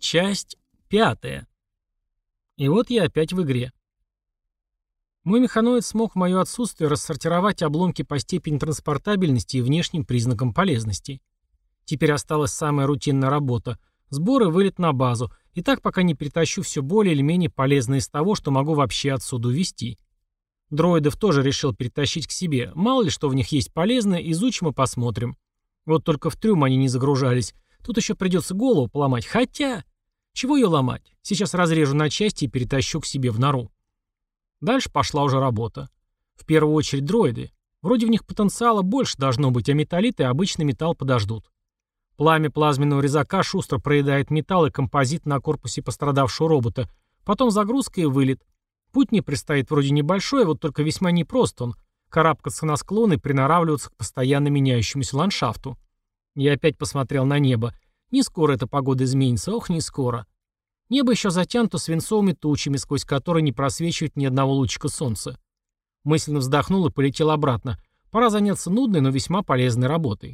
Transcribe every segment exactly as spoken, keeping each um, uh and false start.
Часть пятая. И вот я опять в игре. Мой механоид смог в мое отсутствие рассортировать обломки по степени транспортабельности и внешним признакам полезности. Теперь осталась самая рутинная работа — сбор и вылет на базу, и так пока не перетащу все более или менее полезное из того, что могу вообще отсюда увезти. Дроидов тоже решил перетащить к себе, мало ли что в них есть полезное, изучим и посмотрим. Вот только в трюм они не загружались, тут еще придется голову поломать, хотя... Чего ее ломать? Сейчас разрежу на части и перетащу к себе в нору. Дальше пошла уже работа. В первую очередь дроиды. Вроде в них потенциала больше должно быть, а металлиты и обычный металл подождут. Пламя плазменного резака шустро проедает металл и композит на корпусе пострадавшего робота. Потом загрузка и вылет. Путь мне предстоит вроде небольшой, вот только весьма непрост он. Карабкаться на склоны и приноравливаться к постоянно меняющемуся ландшафту. Я опять посмотрел на небо. Не скоро эта погода изменится, ох, не скоро. Небо еще затянуто свинцовыми тучами, сквозь которые не просвечивает ни одного лучика солнца. Мысленно вздохнул и полетел обратно. Пора заняться нудной, но весьма полезной работой.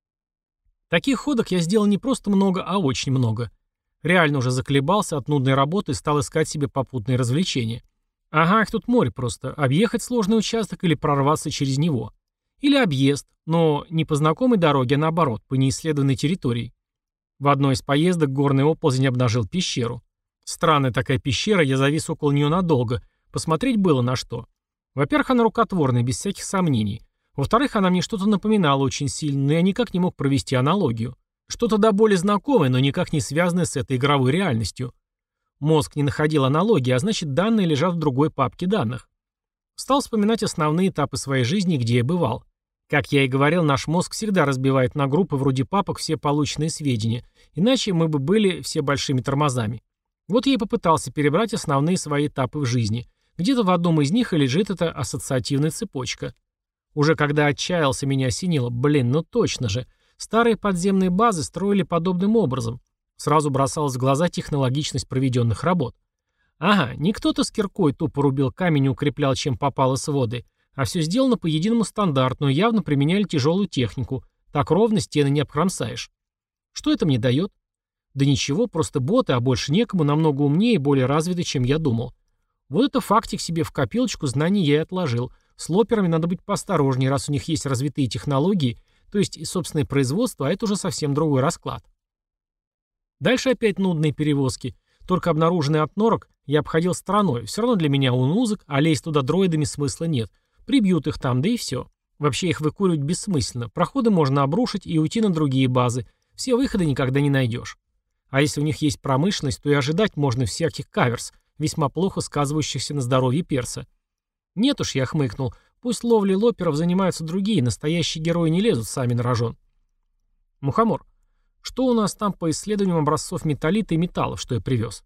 Таких ходок я сделал не просто много, а очень много. Реально уже заколебался от нудной работы и стал искать себе попутные развлечения. Ага, их тут море просто. Объехать сложный участок или прорваться через него. Или объезд, но не по знакомой дороге, а наоборот, по неисследованной территории. В одной из поездок горный оползень обнажил пещеру. Странная такая пещера, я завис около нее надолго. Посмотреть было на что. Во-первых, она рукотворная, без всяких сомнений. Во-вторых, она мне что-то напоминала очень сильно, но я никак не мог провести аналогию. Что-то до боли знакомое, но никак не связанное с этой игровой реальностью. Мозг не находил аналогии, а значит, данные лежат в другой папке данных. Стал вспоминать основные этапы своей жизни, где я бывал. Как я и говорил, наш мозг всегда разбивает на группы вроде папок все полученные сведения, иначе мы бы были все большими тормозами. Вот я и попытался перебрать основные свои этапы в жизни. Где-то в одном из них и лежит эта ассоциативная цепочка. Уже когда отчаялся, меня осенило. Блин, ну точно же. Старые подземные базы строили подобным образом. Сразу бросалась в глаза технологичность проведенных работ. Ага, не кто-то с киркой тупо рубил камень и укреплял чем попало своды, а все сделано по единому стандарту, но явно применяли тяжелую технику. Так ровно стены не обкромсаешь. Что это мне дает? Да ничего, просто боты, а больше некому, намного умнее и более развиты, чем я думал. Вот это фактик себе в копилочку знаний я и отложил. С лоперами надо быть поосторожнее, раз у них есть развитые технологии, то есть и собственное производство, а это уже совсем другой расклад. Дальше опять нудные перевозки. Только обнаруженный от норок я обходил стороной. Все равно для меня он узок, а лезть туда дроидами смысла нет. Прибьют их там, да и все. Вообще их выкуривать бессмысленно. Проходы можно обрушить и уйти на другие базы. Все выходы никогда не найдешь. А если у них есть промышленность, то и ожидать можно всяких каверс, весьма плохо сказывающихся на здоровье перса. Нет уж, я хмыкнул, пусть ловлей лоперов занимаются другие, настоящие герои не лезут сами на рожон. Мухомор, что у нас там по исследованиям образцов металлита и металлов, что я привез?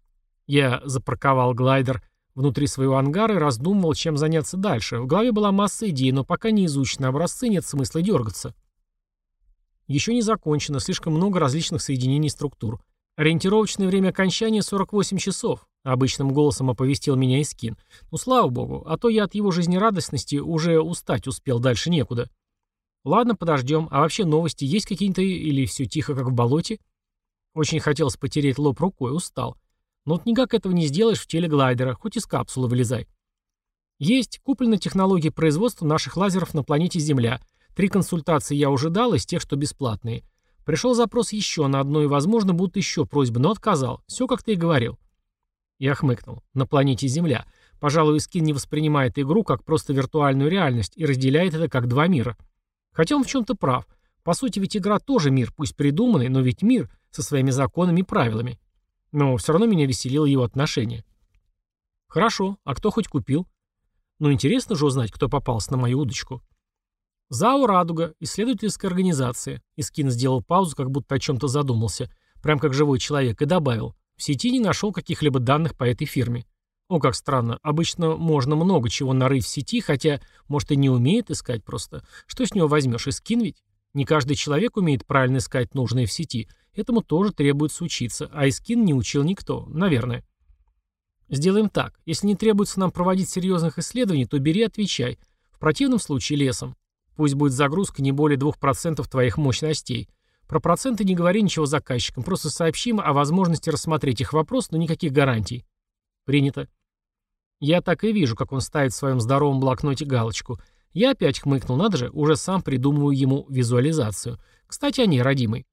Я запарковал глайдер внутри своего ангара и раздумывал, чем заняться дальше. В голове была масса идей, но пока не изучены образцы, нет смысла дергаться. Еще не закончено, слишком много различных соединений структур. Ориентировочное время окончания сорок восемь часов. Обычным голосом оповестил меня Искин. Ну, слава богу, а то я от его жизнерадостности уже устать успел, дальше некуда. Ладно, подождем. А вообще новости есть какие-то или все тихо, как в болоте? Очень хотелось потереть лоб рукой, устал. Но вот никак этого не сделаешь в теле глайдера, хоть из капсулы вылезай. Есть, куплена технология производства наших лазеров на планете Земля. Три консультации я уже дал из тех, что бесплатные. Пришел запрос еще на одно, и, возможно, будут еще просьбы, но отказал. Все, как ты и говорил. Я хмыкнул. На планете Земля. Пожалуй, Искин не воспринимает игру как просто виртуальную реальность и разделяет это как два мира. Хотя он в чем-то прав. По сути, ведь игра тоже мир, пусть придуманный, но ведь мир со своими законами и правилами. Но все равно меня веселило его отношение. Хорошо, а кто хоть купил? Ну, интересно же узнать, кто попался на мою удочку. ЗАО «Радуга», исследовательская организация. Искин сделал паузу, как будто о чем-то задумался, прям как живой человек, и добавил. В сети не нашел каких-либо данных по этой фирме. О, как странно. Обычно можно много чего нарыть в сети, хотя, может, и не умеет искать просто. Что с него возьмешь? Искин ведь? Не каждый человек умеет правильно искать нужное в сети. Этому тоже требуется учиться, а Искин не учил никто, наверное. Сделаем так. Если не требуется нам проводить серьезных исследований, то бери и отвечай. В противном случае лесом. Пусть будет загрузка не более двух процентов твоих мощностей. Про проценты не говори ничего заказчикам, просто сообщим о возможности рассмотреть их вопрос, но никаких гарантий. Принято. Я так и вижу, как он ставит в своем здоровом блокноте галочку. Я опять хмыкнул, надо же, уже сам придумываю ему визуализацию. Кстати, о ней, родимый.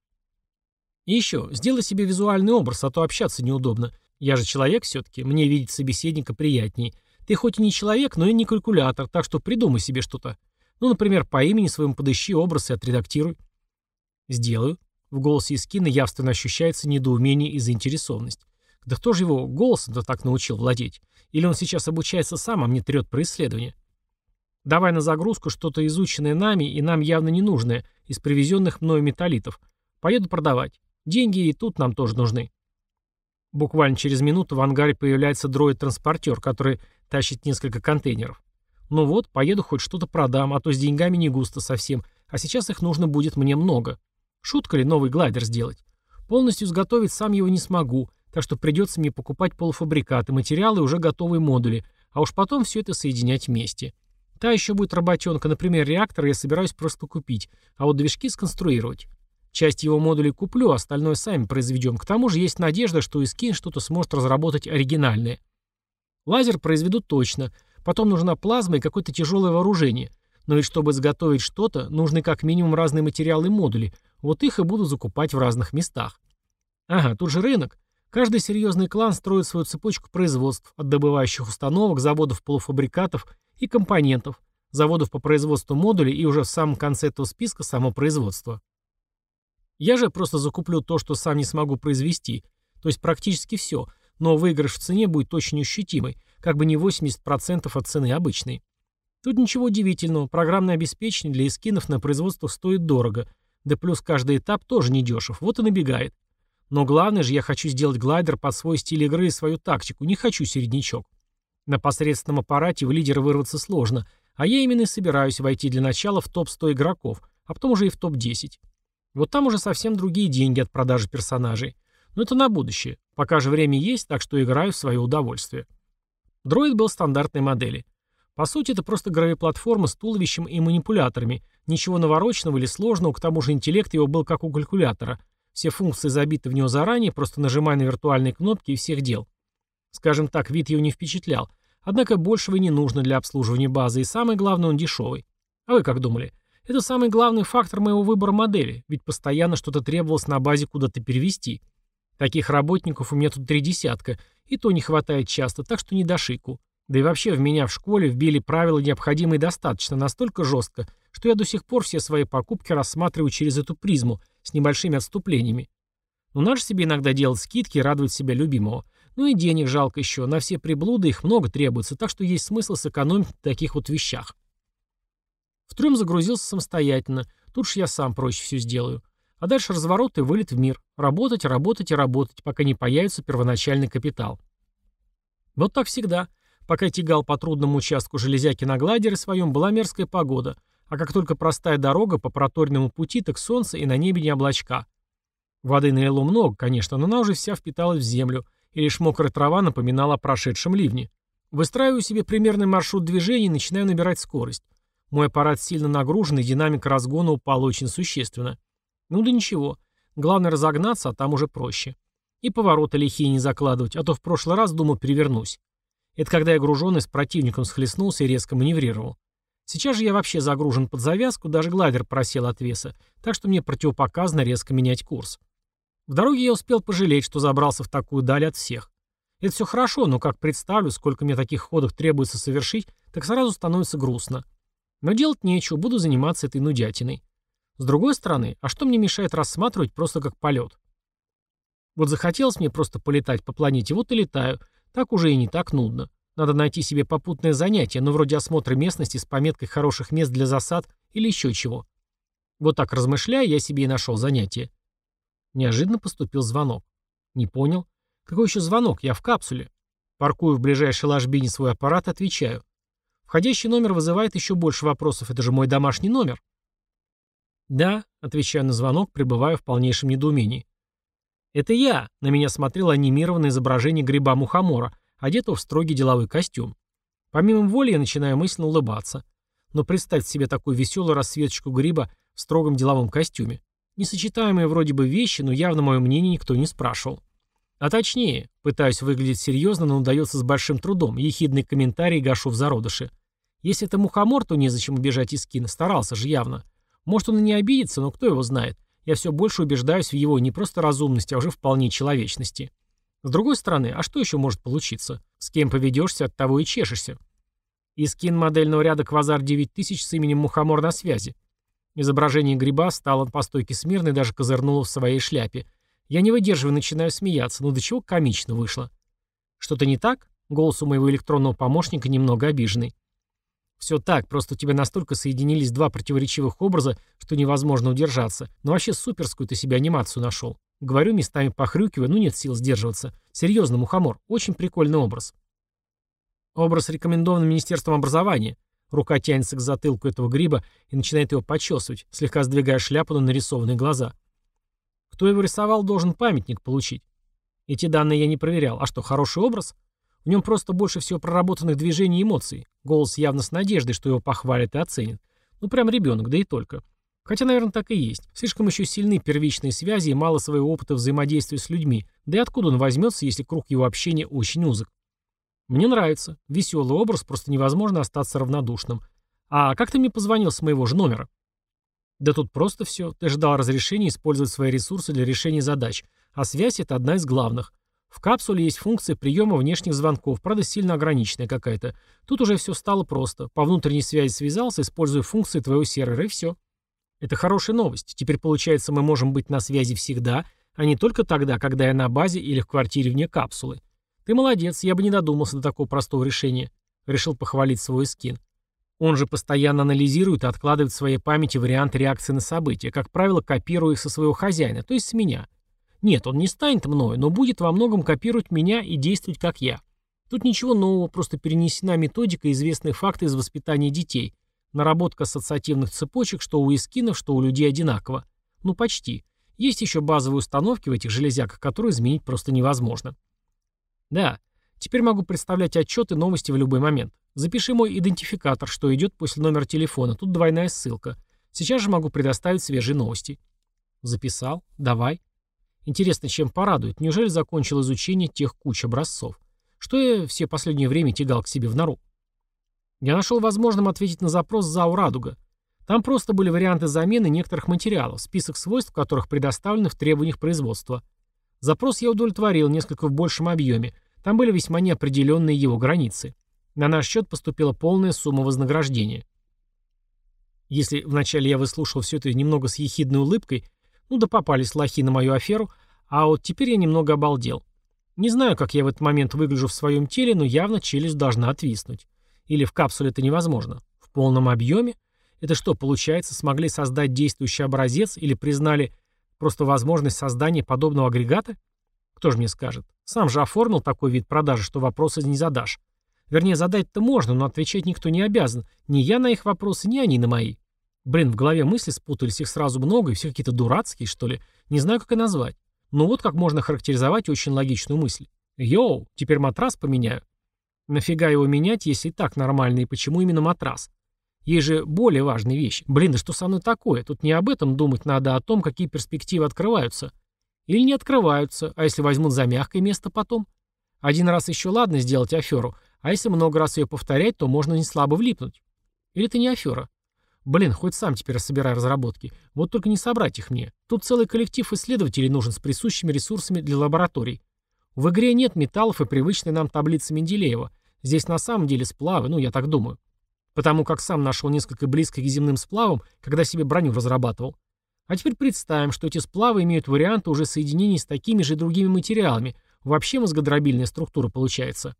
И еще, сделай себе визуальный образ, а то общаться неудобно. Я же человек все-таки, мне видеть собеседника приятнее. Ты хоть и не человек, но и не калькулятор, так что придумай себе что-то. Ну, например, по имени своему подыщи образ и отредактируй. Сделаю. В голосе Искина явственно ощущается недоумение и заинтересованность. Да кто же его голосом-то так научил владеть? Или он сейчас обучается сам, а мне трет про исследование? Давай на загрузку что-то изученное нами и нам явно не нужное, из привезенных мною металлитов. Поеду продавать. Деньги и тут нам тоже нужны. Буквально через минуту в ангаре появляется дроид-транспортер, который тащит несколько контейнеров. Ну вот, поеду хоть что-то продам, а то с деньгами не густо совсем, а сейчас их нужно будет мне много. Шутка ли новый глайдер сделать? Полностью изготовить сам его не смогу, так что придется мне покупать полуфабрикаты, материалы и уже готовые модули, а уж потом все это соединять вместе. Та еще будет работенка, например, реактор я собираюсь просто купить, а вот движки сконструировать. Часть его модулей куплю, остальное сами произведем. К тому же есть надежда, что Искин что-то сможет разработать оригинальное. Лазер произведут точно. Потом нужна плазма и какое-то тяжелое вооружение. Но ведь чтобы изготовить что-то, нужны как минимум разные материалы и модули. Вот их и буду закупать в разных местах. Ага, тут же рынок. Каждый серьезный клан строит свою цепочку производств, от добывающих установок, заводов полуфабрикатов и компонентов, заводов по производству модулей и уже в самом конце этого списка само производство. Я же просто закуплю то, что сам не смогу произвести, то есть практически все, но выигрыш в цене будет очень ощутимый, как бы не восемьдесят процентов от цены обычной. Тут ничего удивительного, программное обеспечение для эскинов на производствах стоит дорого, да плюс каждый этап тоже недешев, вот и набегает. Но главное же, я хочу сделать глайдер под свой стиль игры и свою тактику, не хочу середнячок. На посредственном аппарате в лидеры вырваться сложно, а я именно и собираюсь войти для начала в топ сто игроков, а потом уже и в топ десять. Вот там уже совсем другие деньги от продажи персонажей. Но это на будущее. Пока же время есть, так что играю в свое удовольствие. Дроид был стандартной модели. По сути, это просто гравиплатформа с туловищем и манипуляторами. Ничего навороченного или сложного, к тому же интеллект его был как у калькулятора. Все функции забиты в него заранее, просто нажимай на виртуальные кнопки и всех дел. Скажем так, вид его не впечатлял. Однако большего и не нужно для обслуживания базы, и самое главное, он дешевый. А вы как думали? Это самый главный фактор моего выбора модели, ведь постоянно что-то требовалось на базе куда-то перевести. Таких работников у меня тут три десятка, и то не хватает часто, так что не до шику. Да и вообще в меня в школе вбили правила необходимые достаточно, настолько жестко, что я до сих пор все свои покупки рассматриваю через эту призму, с небольшими отступлениями. Но надо же себе иногда делать скидки и радовать себя любимого. Ну и денег жалко еще, на все приблуды их много требуется, так что есть смысл сэкономить в таких вот вещах. В трюм загрузился самостоятельно, тут ж я сам проще все сделаю. А дальше разворот и вылет в мир. Работать, работать и работать, пока не появится первоначальный капитал. Вот так всегда. Пока тягал по трудному участку железяки на глайдере своем, была мерзкая погода, а как только простая дорога по проторенному пути, так солнце и на небе не облачка. Воды налило много, конечно, но она уже вся впиталась в землю, и лишь мокрая трава напоминала о прошедшем ливне. Выстраиваю себе примерный маршрут движения и начинаю набирать скорость. Мой аппарат сильно нагружен, и динамика разгона упала очень существенно. Ну да ничего. Главное разогнаться, а там уже проще. И повороты лихие не закладывать, а то в прошлый раз, думал, перевернусь. Это когда я груженный с противником схлестнулся и резко маневрировал. Сейчас же я вообще загружен под завязку, даже глайдер просел от веса, так что мне противопоказано резко менять курс. В дороге я успел пожалеть, что забрался в такую даль от всех. Это все хорошо, но как представлю, сколько мне таких ходов требуется совершить, так сразу становится грустно. Но делать нечего, буду заниматься этой нудятиной. С другой стороны, а что мне мешает рассматривать просто как полет? Вот захотелось мне просто полетать по планете, вот и летаю. Так уже и не так нудно. Надо найти себе попутное занятие, ну вроде осмотра местности с пометкой хороших мест для засад или еще чего. Вот так размышляя, я себе и нашел занятие. Неожиданно поступил звонок. Не понял. Какой еще звонок? Я в капсуле. Паркую в ближайшей ложбине свой аппарат, отвечаю. Входящий номер вызывает еще больше вопросов. Это же мой домашний номер. Да, отвечаю на звонок, пребываю в полнейшем недоумении. Это я. На меня смотрело анимированное изображение гриба-мухомора, одетого в строгий деловой костюм. Помимо воли я начинаю мысленно улыбаться. Но представьте себе такую веселую расцветочку гриба в строгом деловом костюме. Несочетаемые вроде бы вещи, но явно мое мнение никто не спрашивал. А точнее, пытаюсь выглядеть серьезно, но удается с большим трудом, ехидный комментарий гашу в зародыше. Если это мухомор, то незачем убежать из кино, старался же явно. Может, он и не обидится, но кто его знает. Я все больше убеждаюсь в его не просто разумности, а уже вполне человечности. С другой стороны, а что еще может получиться? С кем поведешься, от того и чешешься. Искин модельного ряда Квазар девять тысяч с именем Мухомор на связи. Изображение гриба стало по стойке смирно и даже козырнуло в своей шляпе. Я не выдерживаю, начинаю смеяться, но до чего комично вышло. Что-то не так? Голос у моего электронного помощника немного обиженный. Все так, просто у тебя настолько соединились два противоречивых образа, что невозможно удержаться. Но вообще суперскую ты себе анимацию нашел. Говорю, местами похрюкивая, ну нет сил сдерживаться. Серьезно, Мухомор, очень прикольный образ. Образ рекомендован Министерством образования. Рука тянется к затылку этого гриба и начинает его почесывать, слегка сдвигая шляпу на нарисованные глаза. Кто его рисовал, должен памятник получить. Эти данные я не проверял. А что, хороший образ? В нем просто больше всего проработанных движений и эмоций. Голос явно с надеждой, что его похвалят и оценят. Ну прям ребенок, да и только. Хотя, наверное, так и есть. Слишком еще сильны первичные связи и мало своего опыта взаимодействия с людьми. Да и откуда он возьмется, если круг его общения очень узок? Мне нравится. Веселый образ, просто невозможно остаться равнодушным. А как ты мне позвонил с моего же номера? Да тут просто все. Ты ждал разрешения использовать свои ресурсы для решения задач. А связь — это одна из главных. В капсуле есть функция приема внешних звонков, правда сильно ограниченная какая-то. Тут уже все стало просто. По внутренней связи связался, используя функции твоего сервера, и все. Это хорошая новость. Теперь, получается, мы можем быть на связи всегда, а не только тогда, когда я на базе или в квартире вне капсулы. Ты молодец, я бы не додумался до такого простого решения. Решил похвалить свой скин. Он же постоянно анализирует и откладывает в своей памяти варианты реакции на события, как правило, копируя их со своего хозяина, то есть с меня. Нет, он не станет мною, но будет во многом копировать меня и действовать как я. Тут ничего нового, просто перенесена методика и известные факты из воспитания детей. Наработка ассоциативных цепочек, что у эскинов, что у людей одинаково. Ну почти. Есть еще базовые установки в этих железяках, которые изменить просто невозможно. Да, теперь могу представлять отчеты, новости в любой момент. Запиши мой идентификатор, что идет после номера телефона. Тут двойная ссылка. Сейчас же могу предоставить свежие новости. Записал. Давай. Интересно, чем порадует? Неужели закончил изучение тех куч образцов? Что я все последнее время тягал к себе в нору? Я нашел возможным ответить на запрос ЗАО «Радуга». Там просто были варианты замены некоторых материалов, список свойств которых предоставлены в требованиях производства. Запрос я удовлетворил несколько в большем объеме. Там были весьма неопределенные его границы. На наш счет поступила полная сумма вознаграждения. Если вначале я выслушал все это немного с ехидной улыбкой, ну да попались лохи на мою аферу, а вот теперь я немного обалдел. Не знаю, как я в этот момент выгляжу в своем теле, но явно челюсть должна отвиснуть. Или в капсуле это невозможно? В полном объеме? Это что, получается, смогли создать действующий образец или признали просто возможность создания подобного агрегата? Кто же мне скажет? Сам же оформил такой вид продажи, что вопросы не задашь. Вернее, задать-то можно, но отвечать никто не обязан. Ни я на их вопросы, ни они на мои. Блин, в голове мысли спутались, их сразу много, и все какие-то дурацкие, что ли. Не знаю, как и назвать. Но вот как можно характеризовать очень логичную мысль. Йоу, теперь матрас поменяю. Нафига его менять, если и так нормально, и почему именно матрас? Есть же более важные вещи. Блин, да что со мной такое? Тут не об этом думать надо, а о том, какие перспективы открываются. Или не открываются, а если возьмут за мягкое место потом? Один раз еще ладно сделать аферу, а если много раз ее повторять, то можно не слабо влипнуть. Или это не афера? Блин, хоть сам теперь собирай разработки. Вот только не собрать их мне. Тут целый коллектив исследователей нужен с присущими ресурсами для лабораторий. В игре нет металлов и привычной нам таблицы Менделеева. Здесь на самом деле сплавы, ну я так думаю. Потому как сам нашел несколько близких к земным сплавам, когда себе броню разрабатывал. А теперь представим, что эти сплавы имеют варианты уже соединений с такими же другими материалами. Вообще мозгодробильная структура получается.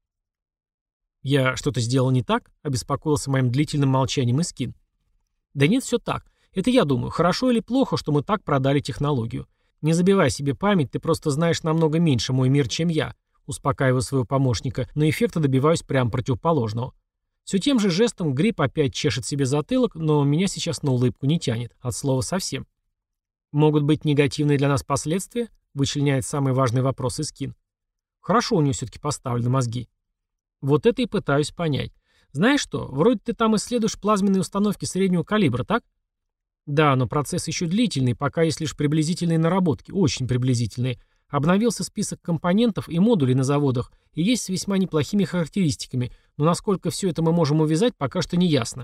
Я что-то сделал не так? Обеспокоился моим длительным молчанием Искин. Да нет, все так. Это я думаю, хорошо или плохо, что мы так продали технологию. Не забивай себе память, ты просто знаешь намного меньше мой мир, чем я. Успокаиваю своего помощника, но эффекта добиваюсь прямо противоположного. Все тем же жестом Гриб опять чешет себе затылок, но меня сейчас на улыбку не тянет, от слова совсем. Могут быть негативные для нас последствия? Вычленяет самый важный вопрос Искин. Хорошо у него все-таки поставлены мозги. Вот это и пытаюсь понять. Знаешь что, вроде ты там исследуешь плазменные установки среднего калибра, так? Да, но процесс еще длительный, пока есть лишь приблизительные наработки, очень приблизительные. Обновился список компонентов и модулей на заводах, и есть с весьма неплохими характеристиками, но насколько все это мы можем увязать, пока что не ясно.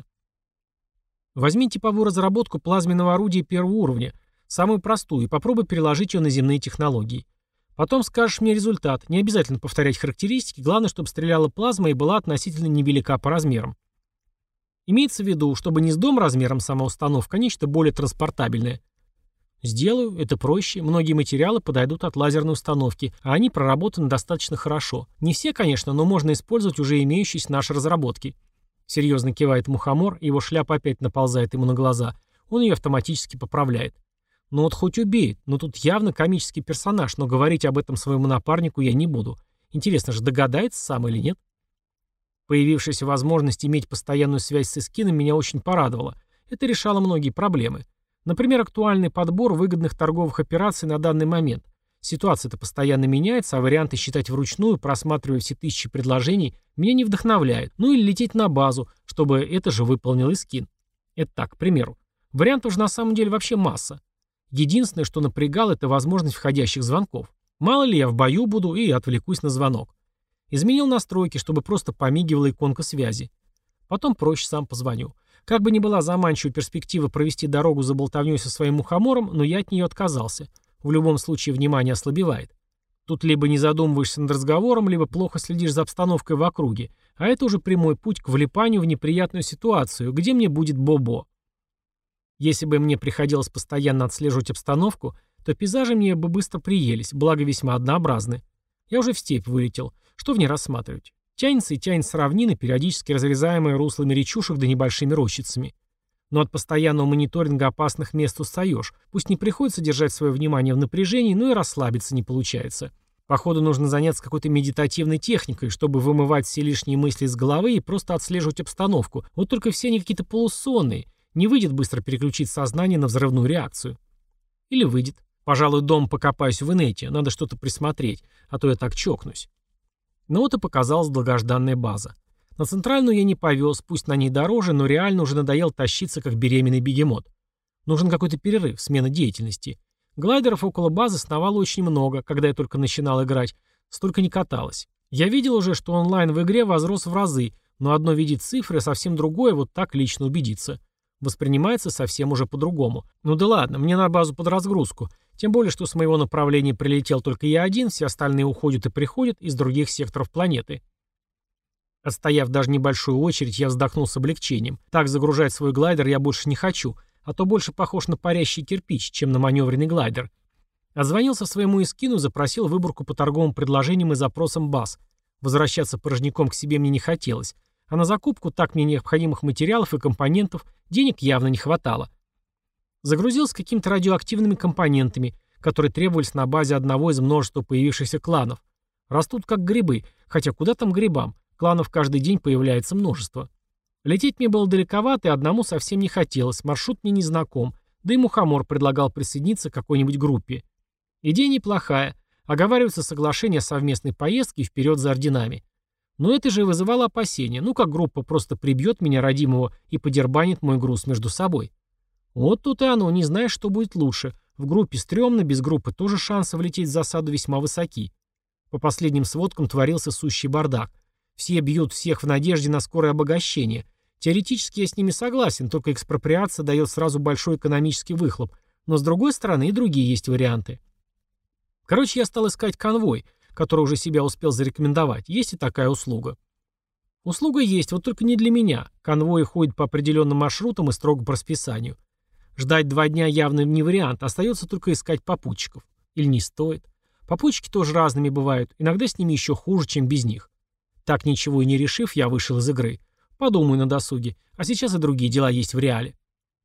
Возьми типовую разработку плазменного орудия первого уровня, самую простую, и попробуй переложить ее на земные технологии. Потом скажешь мне результат, не обязательно повторять характеристики, главное, чтобы стреляла плазма и была относительно невелика по размерам. Имеется в виду, чтобы не с дом размером сама установка, а нечто более транспортабельное. Сделаю, это проще, многие материалы подойдут от лазерной установки, а они проработаны достаточно хорошо. Не все, конечно, но можно использовать уже имеющиеся наши разработки. Серьезно кивает Мухомор, его шляпа опять наползает ему на глаза. Он ее автоматически поправляет. Ну вот хоть убей, но тут явно комический персонаж, но говорить об этом своему напарнику я не буду. Интересно же, догадается сам или нет? Появившаяся возможность иметь постоянную связь с Искином меня очень порадовала. Это решало многие проблемы. Например, актуальный подбор выгодных торговых операций на данный момент. Ситуация-то постоянно меняется, а варианты считать вручную, просматривая все тысячи предложений, меня не вдохновляют. Ну или лететь на базу, чтобы это же выполнил Искин. Это так, к примеру. Вариантов же на самом деле вообще масса. Единственное, что напрягало, это возможность входящих звонков. Мало ли я в бою буду и отвлекусь на звонок. Изменил настройки, чтобы просто помигивала иконка связи. Потом проще сам позвоню. Как бы ни была заманчива перспектива провести дорогу за болтовнёй со своим мухомором, но я от нее отказался. В любом случае внимание ослабевает. Тут либо не задумываешься над разговором, либо плохо следишь за обстановкой в округе, а это уже прямой путь к влипанию в неприятную ситуацию, где мне будет бобо. Если бы мне приходилось постоянно отслеживать обстановку, то пейзажи мне бы быстро приелись, благо весьма однообразны. Я уже в степь вылетел. Что в ней рассматривать? Тянется и тянется равнины, периодически разрезаемые руслами речушек да небольшими рощицами. Но от постоянного мониторинга опасных мест устаешь. Пусть не приходится держать свое внимание в напряжении, но и расслабиться не получается. Походу нужно заняться какой-то медитативной техникой, чтобы вымывать все лишние мысли из головы и просто отслеживать обстановку. Вот только все они какие-то полусонные. Не выйдет быстро переключить сознание на взрывную реакцию. Или выйдет. Пожалуй, дом покопаюсь в инете, надо что-то присмотреть, а то я так чокнусь. Но вот и показалась долгожданная база. На центральную я не повез, пусть на ней дороже, но реально уже надоел тащиться, как беременный бегемот. Нужен какой-то перерыв, смена деятельности. Глайдеров около базы сновало очень много, когда я только начинал играть, столько не каталось. Я видел уже, что онлайн в игре возрос в разы, но одно видеть цифры, а совсем другое вот так лично убедиться. Воспринимается совсем уже по-другому. Ну да ладно, мне на базу под разгрузку. Тем более, что с моего направления прилетел только я один, все остальные уходят и приходят из других секторов планеты. Отстояв даже небольшую очередь, я вздохнул с облегчением. Так загружать свой глайдер я больше не хочу, а то больше похож на парящий кирпич, чем на маневренный глайдер. Отзвонился своему Искину, запросил выборку по торговым предложениям и запросам баз. Возвращаться порожняком к себе мне не хотелось, а на закупку так мне необходимых материалов и компонентов денег явно не хватало. Загрузился какими-то радиоактивными компонентами, которые требовались на базе одного из множества появившихся кланов. Растут как грибы, хотя куда там грибам, кланов каждый день появляется множество. Лететь мне было далековато и одному совсем не хотелось, маршрут мне не знаком, да и Мухомор предлагал присоединиться к какой-нибудь группе. Идея неплохая, оговаривается соглашение о совместной поездке и вперед за орденами. Но это же вызывало опасения, ну как группа просто прибьет меня родимого и подербанит мой груз между собой. Вот тут и оно, не знаешь, что будет лучше. В группе стрёмно, без группы тоже шансы влететь в засаду весьма высоки. По последним сводкам творился сущий бардак. Все бьют всех в надежде на скорое обогащение. Теоретически я с ними согласен, только экспроприация дает сразу большой экономический выхлоп. Но с другой стороны и другие есть варианты. Короче, я стал искать конвой, который уже себя успел зарекомендовать. Есть и такая услуга. Услуга есть, вот только не для меня. Конвои ходят по определенным маршрутам и строго по расписанию. Ждать два дня явно не вариант, остается только искать попутчиков. Или не стоит. Попутчики тоже разными бывают, иногда с ними еще хуже, чем без них. Так ничего и не решив, я вышел из игры. Подумаю на досуге, а сейчас и другие дела есть в реале.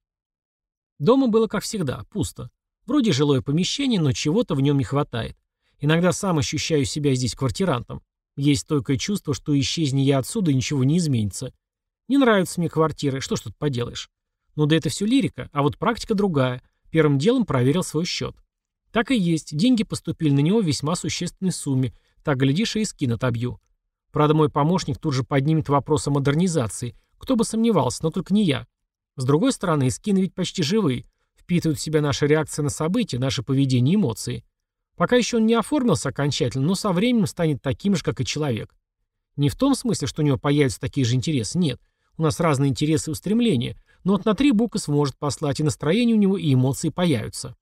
Дома было как всегда, пусто. Вроде жилое помещение, но чего-то в нем не хватает. Иногда сам ощущаю себя здесь квартирантом. Есть стойкое чувство, что исчезни я отсюда, ничего не изменится. Не нравятся мне квартиры, что ж тут поделаешь. Ну да это все лирика, а вот практика другая. Первым делом проверил свой счет. Так и есть, деньги поступили на него в весьма существенной сумме. Так, глядишь, и скин отобью. Правда, мой помощник тут же поднимет вопрос о модернизации. Кто бы сомневался, но только не я. С другой стороны, скины ведь почти живые, впитывают в себя наши реакции на события, наше поведение и эмоции. Пока еще он не оформился окончательно, но со временем станет таким же, как и человек. Не в том смысле, что у него появятся такие же интересы, нет. У нас разные интересы и устремления, но вот на три буквы сможет послать, и настроение у него, и эмоции появятся.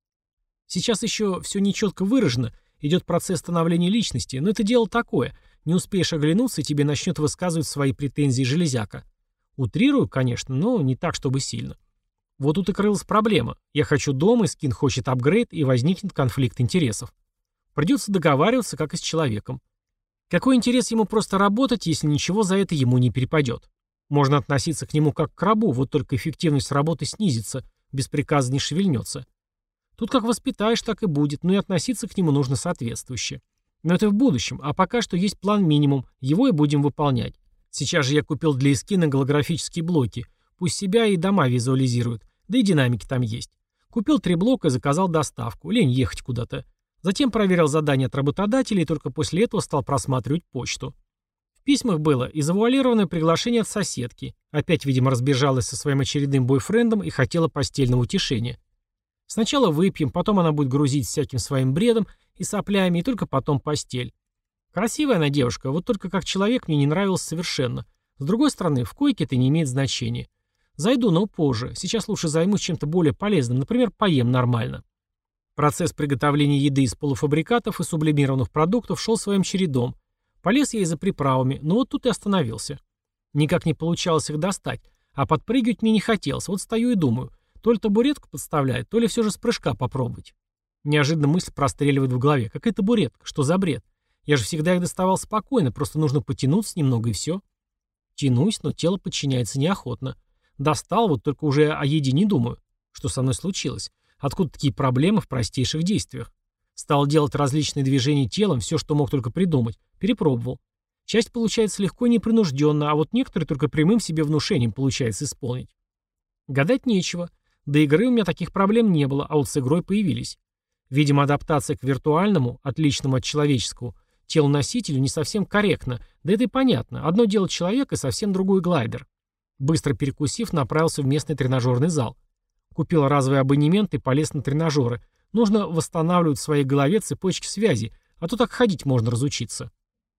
Сейчас еще все нечетко выражено, идет процесс становления личности, но это дело такое. Не успеешь оглянуться, и тебе начнет высказывать свои претензии железяка. Утрирую, конечно, но не так, чтобы сильно. Вот тут и крылась проблема. Я хочу дом, и скин хочет апгрейд, и возникнет конфликт интересов. Придется договариваться, как и с человеком. Какой интерес ему просто работать, если ничего за это ему не перепадет? Можно относиться к нему как к рабу, вот только эффективность работы снизится, без приказа не шевельнется. Тут как воспитаешь, так и будет, но и относиться к нему нужно соответствующе. Но это в будущем, а пока что есть план минимум, его и будем выполнять. Сейчас же я купил для эскина голографические блоки, пусть себя и дома визуализируют, да и динамики там есть. Купил три блока и заказал доставку, лень ехать куда-то. Затем проверил задание от работодателя и только после этого стал просматривать почту. В письмах было и завуалированное приглашение от соседки. Опять, видимо, разбежалась со своим очередным бойфрендом и хотела постельного утешения. Сначала выпьем, потом она будет грузить всяким своим бредом и соплями, и только потом постель. Красивая она девушка, вот только как человек мне не нравилась совершенно. С другой стороны, в койке это не имеет значения. Зайду, но позже. Сейчас лучше займусь чем-то более полезным, например, поем нормально. Процесс приготовления еды из полуфабрикатов и сублимированных продуктов шел своим чередом. Полез я и за приправами, но вот тут и остановился. Никак не получалось их достать, а подпрыгивать мне не хотелось. Вот стою и думаю, то ли табуретку подставляет, то ли все же с прыжка попробовать. Неожиданно мысль простреливает в голове. Какая табуретка? Что за бред? Я же всегда их доставал спокойно, просто нужно потянуться немного и все. Тянусь, но тело подчиняется неохотно. Достал, вот только уже о еде не думаю. Что со мной случилось? Откуда такие проблемы в простейших действиях? Стал делать различные движения телом, все, что мог только придумать. Перепробовал. Часть получается легко и непринужденно, а вот некоторые только прямым себе внушением получается исполнить. Гадать нечего. До игры у меня таких проблем не было, а вот с игрой появились. Видимо, адаптация к виртуальному, отличному от человеческого, телу-носителю не совсем корректна. Да это и понятно. Одно дело человек и совсем другой глайдер. Быстро перекусив, направился в местный тренажерный зал. Купил разовый абонемент и полез на тренажеры. Нужно восстанавливать в своей голове цепочки связи, а то так ходить можно разучиться.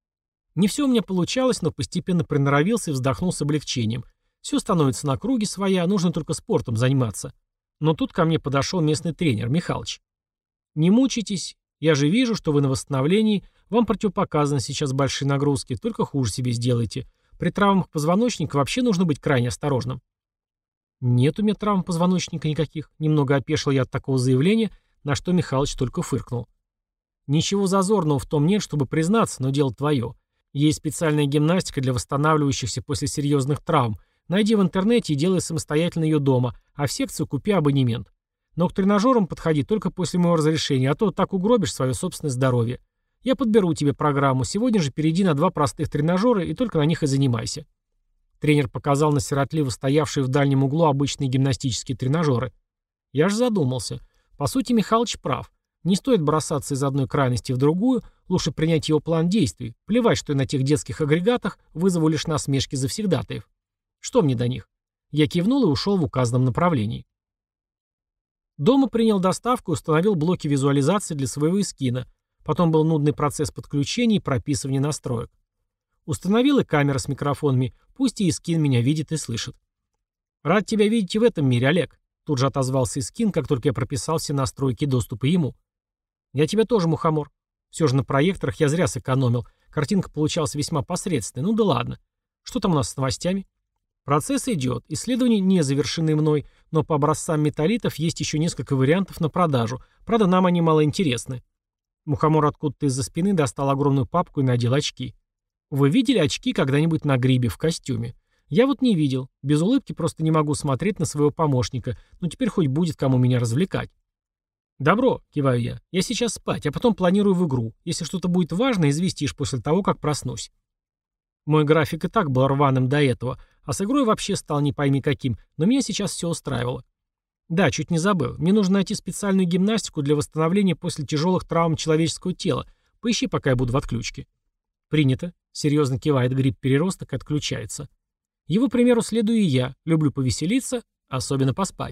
Не все у меня получалось, но постепенно приноровился и вздохнул с облегчением. Все становится на круге своя, нужно только спортом заниматься. Но тут ко мне подошел местный тренер, Михалыч. Не мучайтесь, я же вижу, что вы на восстановлении, вам противопоказаны сейчас большие нагрузки, только хуже себе сделаете. При травмах позвоночника вообще нужно быть крайне осторожным. Нет у меня травм позвоночника никаких. Немного опешил я от такого заявления, на что Михалыч только фыркнул. Ничего зазорного в том нет, чтобы признаться, но дело твое. Есть специальная гимнастика для восстанавливающихся после серьезных травм. Найди в интернете и делай самостоятельно ее дома, а в секцию купи абонемент. Но к тренажерам подходи только после моего разрешения, а то так угробишь свое собственное здоровье. Я подберу тебе программу, сегодня же перейди на два простых тренажера и только на них и занимайся. Тренер показал на сиротливо стоявшие в дальнем углу обычные гимнастические тренажеры. Я же задумался. По сути, Михалыч прав. Не стоит бросаться из одной крайности в другую, лучше принять его план действий. Плевать, что я на тех детских агрегатах вызову лишь насмешки завсегдатаев. Что мне до них? Я кивнул и ушел в указанном направлении. Дома принял доставку и установил блоки визуализации для своего эскина. Потом был нудный процесс подключения и прописывания настроек. Установил и камера с микрофонами, пусть и эскин меня видит и слышит. «Рад тебя видеть и в этом мире, Олег», — тут же отозвался эскин, как только я прописал все настройки доступа ему. «Я тебя тоже, мухомор. Все же на проекторах я зря сэкономил. Картинка получалась весьма посредственной. Ну да ладно. Что там у нас с новостями?» «Процесс идет. Исследования не завершены мной, но по образцам металлитов есть еще несколько вариантов на продажу. Правда, нам они мало интересны». Мухомор откуда-то из-за спины достал огромную папку и надел очки. «Вы видели очки когда-нибудь на грибе в костюме? Я вот не видел. Без улыбки просто не могу смотреть на своего помощника. Но теперь хоть будет кому меня развлекать». «Добро», — киваю я. «Я сейчас спать, а потом планирую в игру. Если что-то будет важно, известишь после того, как проснусь». Мой график и так был рваным до этого, а с игрой вообще стал не пойми каким, но меня сейчас все устраивало. Да, чуть не забыл. Мне нужно найти специальную гимнастику для восстановления после тяжелых травм человеческого тела. Поищи, пока я буду в отключке. Принято. Серьезно кивает гриб-переросток и отключается. Его примеру следую и я, люблю повеселиться, особенно поспать.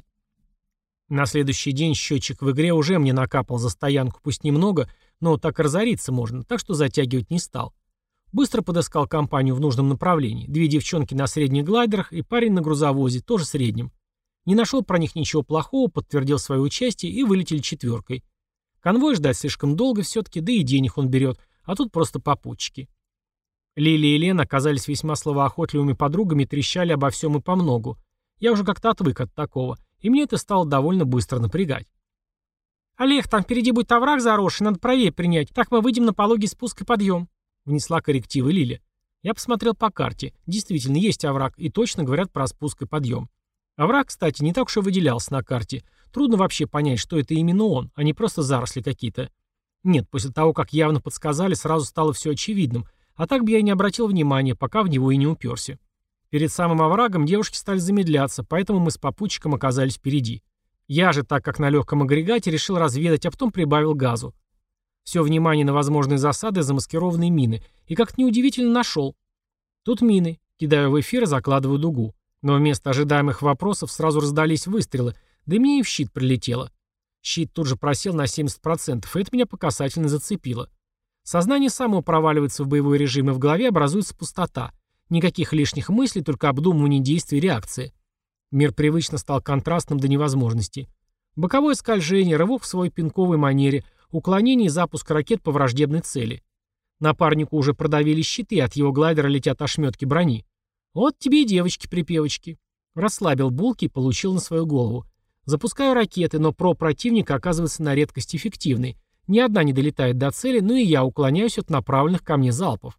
На следующий день счетчик в игре уже мне накапал за стоянку, пусть немного, но так и разориться можно, так что затягивать не стал. Быстро подыскал компанию в нужном направлении. Две девчонки на средних глайдерах и парень на грузовозе, тоже среднем. Не нашел про них ничего плохого, подтвердил свое участие и вылетели четверкой. Конвой ждать слишком долго все-таки, да и денег он берет, а тут просто попутчики. Лилия и Лена оказались весьма словоохотливыми подругами и трещали обо всем и помногу. Я уже как-то отвык от такого, и мне это стало довольно быстро напрягать. «Олег, там впереди будет овраг заросший, надо правее принять, так мы выйдем на пологий спуск и подъем», — внесла коррективы Лиля. Я посмотрел по карте. Действительно, есть овраг, и точно говорят про спуск и подъем. Овраг, кстати, не так уж и выделялся на карте. Трудно вообще понять, что это именно он, а не просто заросли какие-то. Нет, после того, как явно подсказали, сразу стало все очевидным, а так бы я и не обратил внимания, пока в него и не уперся. Перед самым оврагом девушки стали замедляться, поэтому мы с попутчиком оказались впереди. Я же, так как на легком агрегате, решил разведать, а потом прибавил газу. Все внимание на возможные засады, замаскированные мины, и, как-то неудивительно, нашел. Тут мины. Кидаю в эфир и закладываю дугу. Но вместо ожидаемых вопросов сразу раздались выстрелы, да и мне и в щит прилетело. Щит тут же просел на семьдесят процентов, и это меня по касательной зацепило. Сознание само проваливается в боевой режим, и в голове образуется пустота. Никаких лишних мыслей, только обдумывание действий и реакции. Мир привычно стал контрастным до невозможности. Боковое скольжение, рывок в своей пинковой манере, уклонение и запуск ракет по враждебной цели. Напарнику уже продавили щиты, от его глайдера летят ошметки брони. Вот тебе и девочки-припевочки. Расслабил булки и получил на свою голову. Запускаю ракеты, но про противника оказывается на редкость эффективной. Ни одна не долетает до цели, но и я уклоняюсь от направленных ко мне залпов.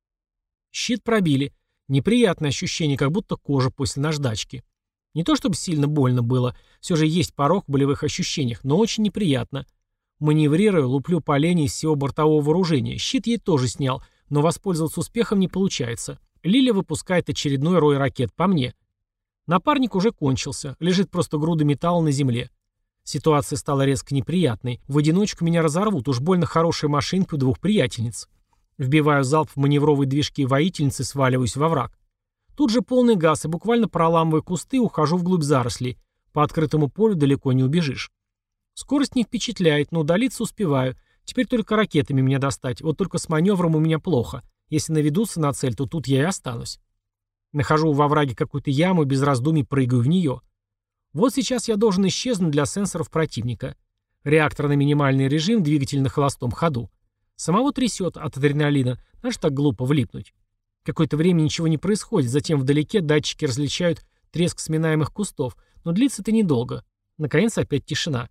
Щит пробили. Неприятное ощущение, как будто кожа после наждачки. Не то чтобы сильно больно было, все же есть порог в болевых ощущениях, но очень неприятно. Маневрирую, луплю по линии из всего бортового вооружения. Щит ей тоже снял, но воспользоваться успехом не получается. Лиля выпускает очередной рой ракет по мне. Напарник уже кончился, лежит просто груда металла на земле. Ситуация стала резко неприятной. В одиночку меня разорвут, уж больно хорошая машинка у двух приятельниц. Вбиваю залп в маневровые движки воительницы, сваливаюсь во враг. Тут же полный газ и буквально проламывая кусты, ухожу вглубь зарослей. По открытому полю далеко не убежишь. Скорость не впечатляет, но удалиться успеваю. Теперь только ракетами меня достать. Вот только с маневром у меня плохо. Если наведутся на цель, то тут я и останусь. Нахожу во враге какую-то яму и без раздумий прыгаю в нее. Вот сейчас я должен исчезнуть для сенсоров противника. Реактор на минимальный режим, двигатель на холостом ходу. Самого трясет от адреналина. Знаешь, так глупо влипнуть. Какое-то время ничего не происходит, затем вдалеке датчики различают треск сминаемых кустов, но длится это недолго. Наконец опять тишина.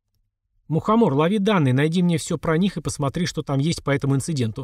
«Мухомор, лови данные, найди мне все про них и посмотри, что там есть по этому инциденту».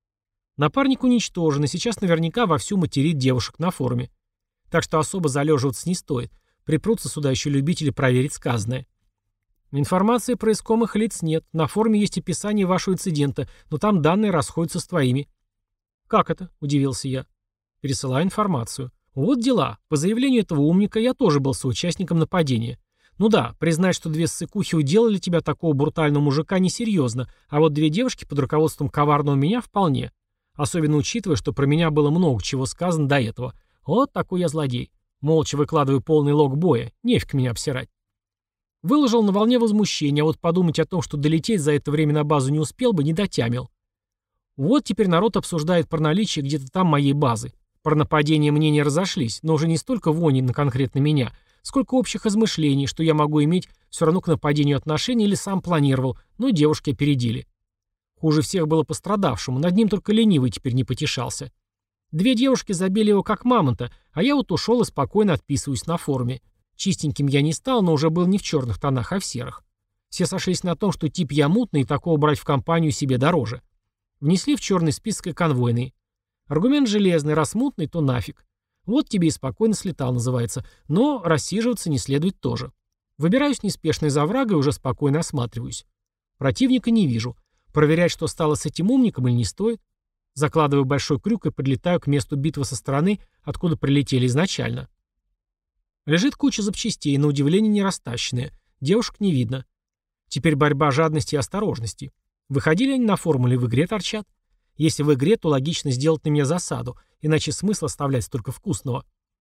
Напарник уничтожен, и сейчас наверняка вовсю материт девушек на форуме. Так что особо залеживаться не стоит. Припрутся сюда еще любители проверить сказанное. Информации про искомых лиц нет. На форуме есть описание вашего инцидента, но там данные расходятся с твоими. «Как это?» – удивился я. Пересылаю информацию. Вот дела. По заявлению этого умника я тоже был соучастником нападения. Ну да, признать, что две ссыкухи уделали тебя, такого брутального мужика, несерьезно, а вот две девушки под руководством коварного меня вполне. Особенно учитывая, что про меня было много чего сказано до этого. Вот такой я злодей. Молча выкладываю полный лог боя. Нефиг меня обсирать. Выложил на волне возмущения, а вот подумать о том, что долететь за это время на базу не успел бы, не дотямил. Вот теперь народ обсуждает про наличие где-то там моей базы. Про нападение мнения разошлись, но уже не столько вони на конкретно меня, сколько общих измышлений, что я могу иметь все равно к нападению отношения или сам планировал, но девушки опередили. Хуже всех было пострадавшему, над ним только ленивый теперь не потешался. Две девушки забили его как мамонта, а я вот ушел и спокойно отписываюсь на форуме. Чистеньким я не стал, но уже был не в черных тонах, а в серых. Все сошлись на том, что тип я мутный, и такого брать в компанию себе дороже. Внесли в черный список и конвойный. Аргумент железный, раз мутный, то нафиг. Вот тебе и спокойно слетал, называется. Но рассиживаться не следует тоже. Выбираюсь неспешно из оврага и уже спокойно осматриваюсь. Противника не вижу. Проверять, что стало с этим умником, или не стоит. Закладываю большой крюк и подлетаю к месту битвы со стороны, откуда прилетели изначально. Лежит куча запчастей, на удивление не растащенная. Девушек не видно. Теперь борьба жадности и осторожности. Выходили они на формуле, в игре торчат. Если в игре, то логично сделать на меня засаду, иначе смысл оставлять столько вкусного.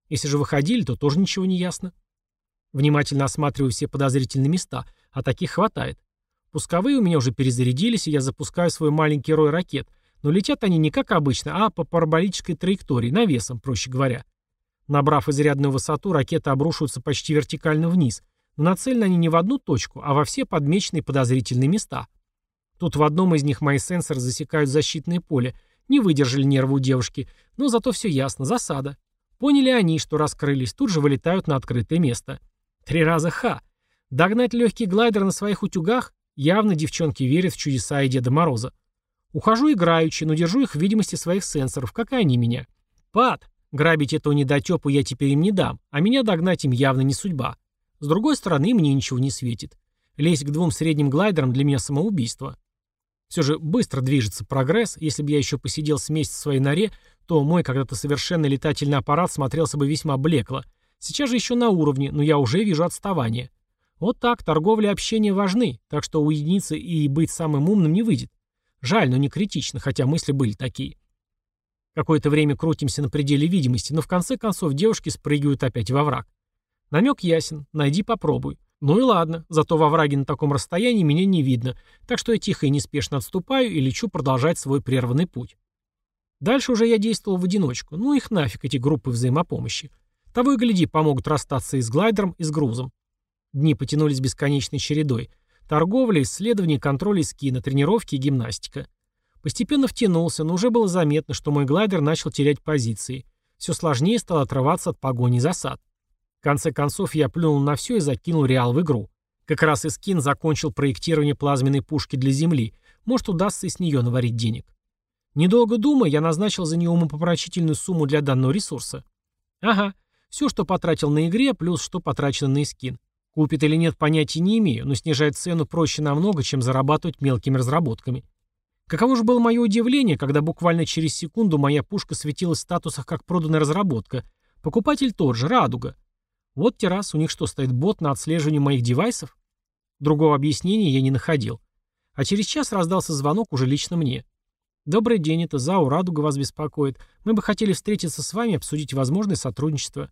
Если же выходили, то тоже ничего не ясно. Внимательно осматриваю все подозрительные места, а таких хватает. Пусковые у меня уже перезарядились, и я запускаю свой маленький рой ракет, но летят они не как обычно, а по параболической траектории, навесом, проще говоря. Набрав изрядную высоту, ракеты обрушиваются почти вертикально вниз, но нацелены они не в одну точку, а во все подмеченные подозрительные места. Тут в одном из них мои сенсоры засекают защитное поле, не выдержали нервы у девушки, но зато все ясно, засада. Поняли они, что раскрылись, тут же вылетают на открытое место. Три раза ха. Догнать легкий глайдер на своих утюгах? Явно девчонки верят в чудеса и Деда Мороза. Ухожу играючи, но держу их в видимости своих сенсоров, как и они меня. Пад. Грабить этого недотепу я теперь им не дам, а меня догнать им явно не судьба. С другой стороны, мне ничего не светит. Лезть к двум средним глайдерам для меня самоубийство. Все же быстро движется прогресс. Если бы я еще посидел с месяц в своей норе, то мой когда-то совершенный летательный аппарат смотрелся бы весьма блекло. Сейчас же еще на уровне, но я уже вижу отставание. Вот так, торговля и общение важны, так что уединиться и быть самым умным не выйдет. Жаль, но не критично, хотя мысли были такие. Какое-то время крутимся на пределе видимости, но в конце концов девушки спрыгивают опять во враг. Намек ясен, найди попробуй. Ну и ладно, зато во враге на таком расстоянии меня не видно, так что я тихо и неспешно отступаю и лечу продолжать свой прерванный путь. Дальше уже я действовал в одиночку, ну их нафиг эти группы взаимопомощи. Того и гляди, помогут расстаться и с глайдером, и с грузом. Дни потянулись бесконечной чередой. Торговля, исследования, контроль эскина, тренировки и гимнастика. Постепенно втянулся, но уже было заметно, что мой глайдер начал терять позиции. Все сложнее стало отрываться от погони и засад. В конце концов я плюнул на все и закинул реал в игру. Как раз эскин закончил проектирование плазменной пушки для Земли. Может, удастся и с нее наварить денег. Недолго думая, я назначил за нее умопомрачительную сумму для данного ресурса. Ага, все, что потратил на игре, плюс что потрачено на эскин. Купит или нет, понятия не имею, но снижать цену проще намного, чем зарабатывать мелкими разработками. Каково же было мое удивление, когда буквально через секунду моя пушка светилась в статусах как проданная разработка. Покупатель тот же, Радуга. Вот те раз, у них что, стоит бот на отслеживание моих девайсов? Другого объяснения я не находил. А через час раздался звонок уже лично мне. «Добрый день, это ЗАО «Радуга» вас беспокоит. Мы бы хотели встретиться с вами и обсудить возможное сотрудничество».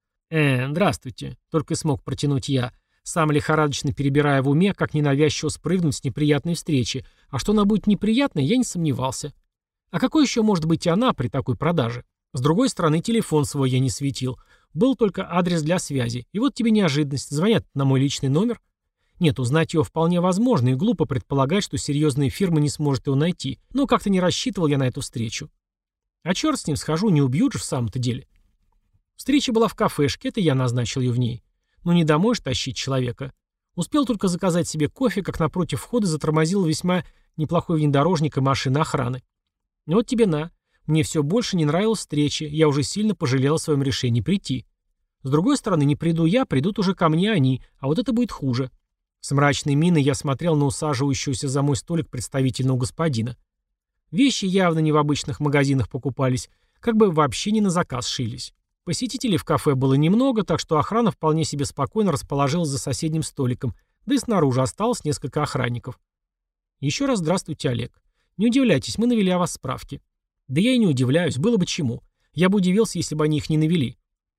«Э, здравствуйте», — только и смог протянуть я, сам лихорадочно перебирая в уме, как ненавязчиво спрыгнуть с неприятной встречи, а что она будет неприятной, я не сомневался. А какой еще может быть она при такой продаже? С другой стороны, телефон свой я не светил, был только адрес для связи, и вот тебе неожиданность, звонят на мой личный номер. Нет, узнать его вполне возможно, и глупо предполагать, что серьезная фирма не сможет его найти, но как-то не рассчитывал я на эту встречу. А черт с ним, схожу, не убьют же в самом-то деле. Встреча была в кафешке, это я назначил ее в ней. Но не домой ж тащить человека. Успел только заказать себе кофе, как напротив входа затормозил весьма неплохой внедорожник и машина охраны. Ну вот тебе на. Мне все больше не нравилась встреча, я уже сильно пожалел о своем решении прийти. С другой стороны, не приду я, придут уже ко мне они, а вот это будет хуже. С мрачной миной я смотрел на усаживающегося за мой столик представительного господина. Вещи явно не в обычных магазинах покупались, как бы вообще не на заказ шились. Посетителей в кафе было немного, так что охрана вполне себе спокойно расположилась за соседним столиком, да и снаружи осталось несколько охранников. Еще раз здравствуйте, Олег. Не удивляйтесь, мы навели о вас справки. Да я и не удивляюсь, было бы чему. Я бы удивился, если бы они их не навели.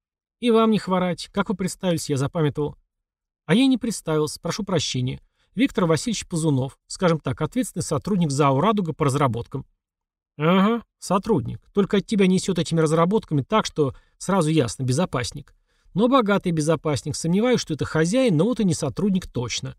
И вам не хворать. Как вы представились, я запамятовал. А я и не представился, прошу прощения. Виктор Васильевич Пазунов, скажем так, ответственный сотрудник ЗАО «Радуга» по разработкам. Ага, сотрудник. Только от тебя несет этими разработками так, что сразу ясно, безопасник. Но богатый безопасник, сомневаюсь, что это хозяин, но вот и не сотрудник точно.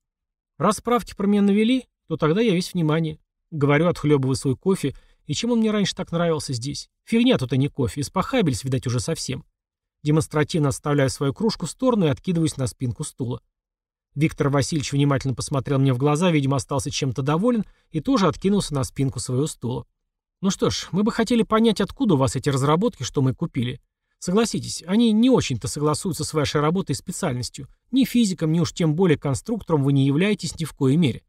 Раз справки про меня навели, то тогда я весь внимание. Говорю, отхлебывая свой кофе, и чем он мне раньше так нравился здесь? Фигня тут, а не кофе, испохабились, видать, уже совсем. Демонстративно отставляю свою кружку в сторону и откидываюсь на спинку стула. Виктор Васильевич внимательно посмотрел мне в глаза, видимо, остался чем-то доволен, и тоже откинулся на спинку своего стула. Ну что ж, мы бы хотели понять, откуда у вас эти разработки, что мы купили. Согласитесь, они не очень-то согласуются с вашей работой и специальностью. Ни физиком, ни уж тем более конструктором вы не являетесь ни в коей мере.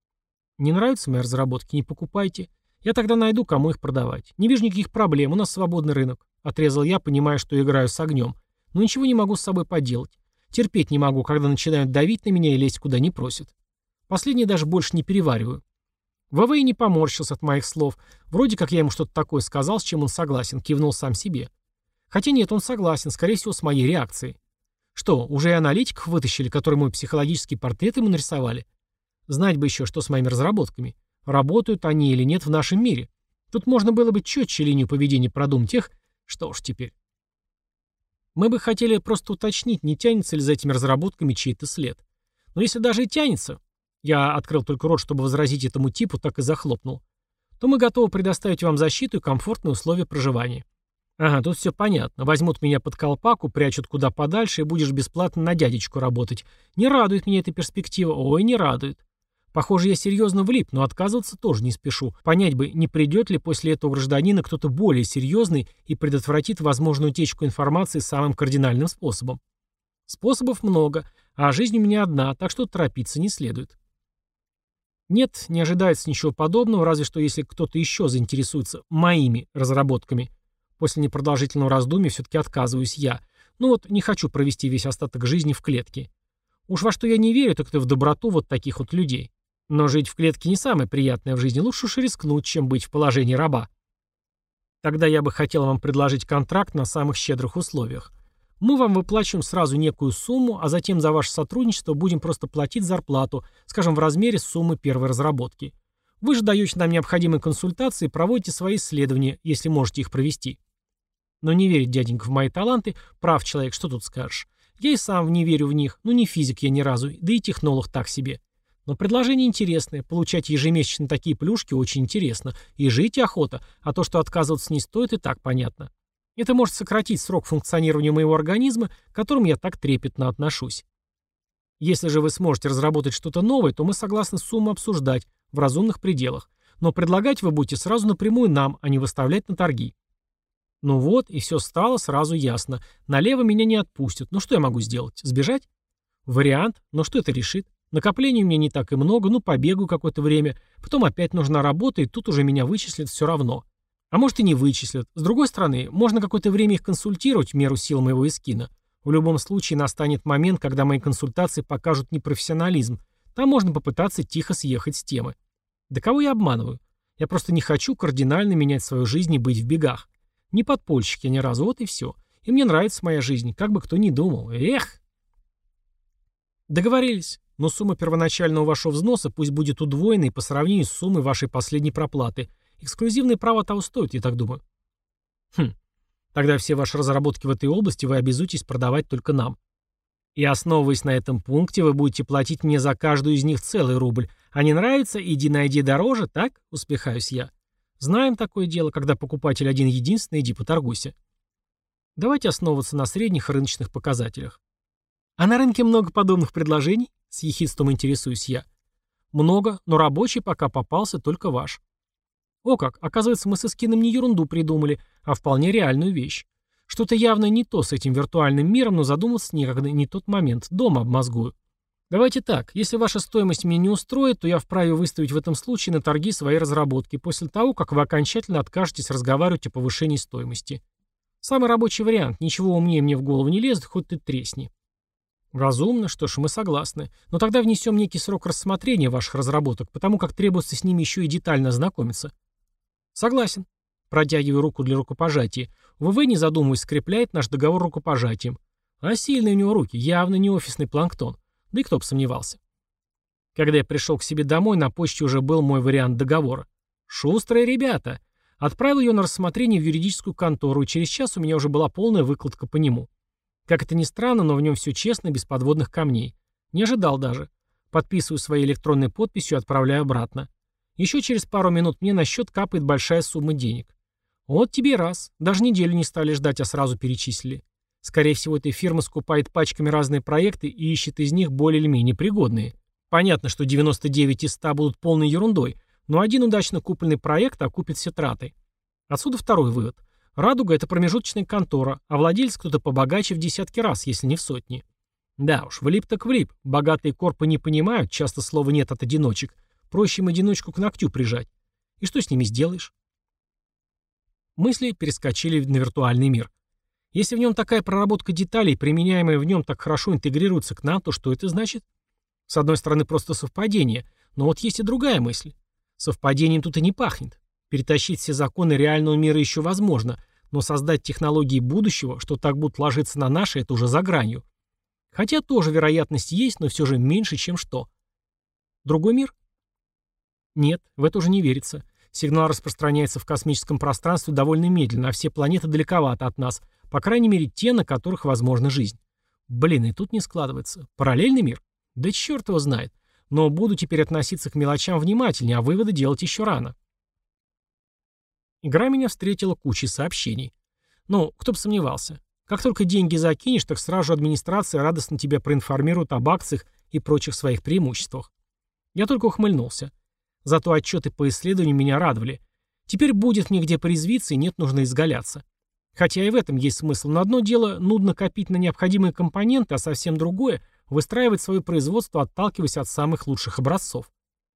Не нравятся мои разработки, не покупайте. Я тогда найду, кому их продавать. Не вижу никаких проблем, у нас свободный рынок. Отрезал я, понимая, что играю с огнем. Но ничего не могу с собой поделать. Терпеть не могу, когда начинают давить на меня и лезть куда не просят. Последнее даже больше не перевариваю. ВВ и не поморщился от моих слов. Вроде как я ему что-то такое сказал, с чем он согласен, кивнул сам себе. Хотя нет, он согласен, скорее всего, с моей реакцией. Что, уже и аналитиков вытащили, которые мой психологический портрет ему нарисовали? Знать бы еще, что с моими разработками. Работают они или нет в нашем мире. Тут можно было бы четче линию поведения продумать их. Что уж теперь. Мы бы хотели просто уточнить, не тянется ли за этими разработками чей-то след. Но если даже и тянется, я открыл только рот, чтобы возразить этому типу, так и захлопнул, то мы готовы предоставить вам защиту и комфортные условия проживания. Ага, тут все понятно. Возьмут меня под колпак, упрячут куда подальше, и будешь бесплатно на дядечку работать. Не радует меня эта перспектива. Ой, не радует. Похоже, я серьезно влип, но отказываться тоже не спешу. Понять бы, не придет ли после этого гражданина кто-то более серьезный и предотвратит возможную утечку информации самым кардинальным способом. Способов много, а жизнь у меня одна, так что торопиться не следует. Нет, не ожидается ничего подобного, разве что если кто-то еще заинтересуется моими разработками. После непродолжительного раздумья все-таки отказываюсь я. Ну вот, не хочу провести весь остаток жизни в клетке. Уж во что я не верю, так это в доброту вот таких вот людей. Но жить в клетке не самое приятное в жизни, лучше уж рискнуть, чем быть в положении раба. Тогда я бы хотел вам предложить контракт на самых щедрых условиях. Мы вам выплачиваем сразу некую сумму, а затем за ваше сотрудничество будем просто платить зарплату, скажем, в размере суммы первой разработки. Вы же даете нам необходимые консультации и проводите свои исследования, если можете их провести. Но не верит дяденька в мои таланты, прав человек, что тут скажешь. Я и сам не верю в них, ну не физик я ни разу, да и технолог так себе. Но предложение интересное, получать ежемесячно такие плюшки очень интересно, и жить охота, а то, что отказываться не стоит, и так понятно. Это может сократить срок функционирования моего организма, к которому я так трепетно отношусь. Если же вы сможете разработать что-то новое, то мы согласны сумму обсуждать в разумных пределах, но предлагать вы будете сразу напрямую нам, а не выставлять на торги. Ну вот, и все стало сразу ясно. Налево меня не отпустят. Ну что я могу сделать? Сбежать? Вариант. Но что это решит? Накоплений у меня не так и много, ну побегу какое-то время, потом опять нужна работа, и тут уже меня вычислят все равно. А может и не вычислят. С другой стороны, можно какое-то время их консультировать в меру сил моего эскина. В любом случае настанет момент, когда мои консультации покажут непрофессионализм. Там можно попытаться тихо съехать с темы. Да кого я обманываю? Я просто не хочу кардинально менять свою жизнь и быть в бегах. Не подпольщик я ни разу, вот и все. И мне нравится моя жизнь, как бы кто ни думал. Эх! Договорились. Но сумма первоначального вашего взноса пусть будет удвоенной по сравнению с суммой вашей последней проплаты. Эксклюзивные права того стоят, я так думаю. Хм. Тогда все ваши разработки в этой области вы обязуетесь продавать только нам. И основываясь на этом пункте, вы будете платить мне за каждую из них целый рубль. А не нравится, иди найди дороже, так? Успехаюсь я. Знаем такое дело, когда покупатель один-единственный, иди поторгуйся. Давайте основываться на средних рыночных показателях. А на рынке много подобных предложений? С ехидством интересуюсь я. Много, но рабочий пока попался только ваш. О как, оказывается, мы со скином не ерунду придумали, а вполне реальную вещь. Что-то явно не то с этим виртуальным миром, но задумался некогда, не тот момент, дома обмозгую. Давайте так, если ваша стоимость меня не устроит, то я вправе выставить в этом случае на торги свои разработки после того, как вы окончательно откажетесь разговаривать о повышении стоимости. Самый рабочий вариант, ничего умнее мне в голову не лезет, хоть ты тресни. Разумно, что ж, мы согласны. Но тогда внесем некий срок рассмотрения ваших разработок, потому как требуется с ними еще и детально ознакомиться. Согласен. Протягиваю руку для рукопожатия. ВВ, не задумываясь, скрепляет наш договор рукопожатием. А сильные у него руки, явно не офисный планктон. Да и кто бы сомневался. Когда я пришел к себе домой, на почте уже был мой вариант договора. Шустрые ребята. Отправил ее на рассмотрение в юридическую контору, и через час у меня уже была полная выкладка по нему. Как это ни странно, но в нем все честно, без подводных камней. Не ожидал даже. Подписываю своей электронной подписью и отправляю обратно. Еще через пару минут мне на счет капает большая сумма денег. Вот тебе и раз. Даже неделю не стали ждать, а сразу перечислили. Скорее всего, эта фирма скупает пачками разные проекты и ищет из них более или менее пригодные. Понятно, что девяносто девять из ста будут полной ерундой, но один удачно купленный проект окупит все траты. Отсюда второй вывод. «Радуга» — это промежуточная контора, а владелец кто-то побогаче в десятки раз, если не в сотни. Да уж, влип так влип. Богатые корпы не понимают, часто слова нет от одиночек. Проще им одиночку к ногтю прижать. И что с ними сделаешь? Мысли перескочили на виртуальный мир. Если в нем такая проработка деталей, применяемая в нем так хорошо интегрируется к нам, то что это значит? С одной стороны, просто совпадение, но вот есть и другая мысль. Совпадением тут и не пахнет. Перетащить все законы реального мира еще возможно, Но создать технологии будущего, что так будут ложиться на наши, это уже за гранью. Хотя тоже вероятность есть, но все же меньше, чем что. Другой мир? Нет, в это уже не верится. Сигнал распространяется в космическом пространстве довольно медленно, а все планеты далековато от нас, по крайней мере те, на которых возможна жизнь. Блин, и тут не складывается. Параллельный мир? Да черт его знает. Но буду теперь относиться к мелочам внимательнее, а выводы делать еще рано. Игра меня встретила кучей сообщений. Ну, кто бы сомневался. Как только деньги закинешь, так сразу же администрация радостно тебя проинформирует об акциях и прочих своих преимуществах. Я только ухмыльнулся. Зато отчеты по исследованию меня радовали. Теперь будет мне где порезвиться и нет нужно изгаляться. Хотя и в этом есть смысл, но одно дело нудно копить на необходимые компоненты, а совсем другое — выстраивать свое производство, отталкиваясь от самых лучших образцов.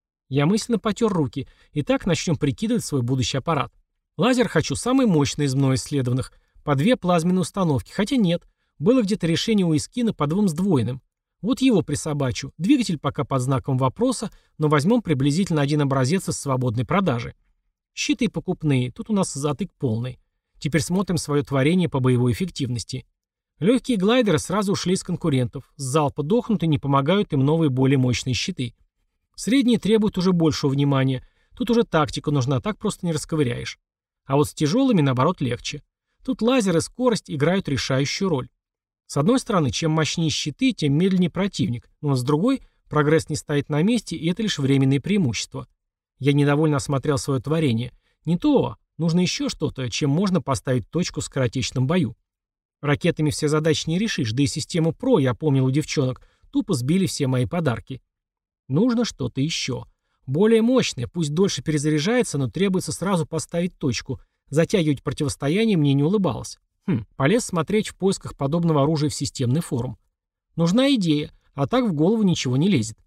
Я мысленно потер руки. Итак, начнем прикидывать свой будущий аппарат. Лазер хочу самый мощный из мной исследованных, по две плазменные установки, хотя нет, было где-то решение у Искина по двум сдвоенным. Вот его присобачу. Двигатель пока под знаком вопроса, но возьмем приблизительно один образец из свободной продажи. Щиты покупные, тут у нас затык полный. Теперь смотрим свое творение по боевой эффективности. Легкие глайдеры сразу ушли из конкурентов. С залпа дохнут и не помогают им новые более мощные щиты. Средние требуют уже большего внимания. Тут уже тактика нужна, так просто не расковыряешь. А вот с тяжелыми, наоборот, легче. Тут лазер и скорость играют решающую роль. С одной стороны, чем мощнее щиты, тем медленнее противник, но с другой, прогресс не стоит на месте, и это лишь временные преимущества. Я недовольно осмотрел свое творение. Не то, нужно еще что-то, чем можно поставить точку в скоротечном бою. Ракетами все задачи не решишь, да и систему ПРО, я помнил у девчонок, тупо сбили все мои подарки. Нужно что-то еще. Более мощное, пусть дольше перезаряжается, но требуется сразу поставить точку. Затягивать противостояние мне не улыбалось. Хм, полез смотреть в поисках подобного оружия в системный форум. Нужна идея, а так в голову ничего не лезет.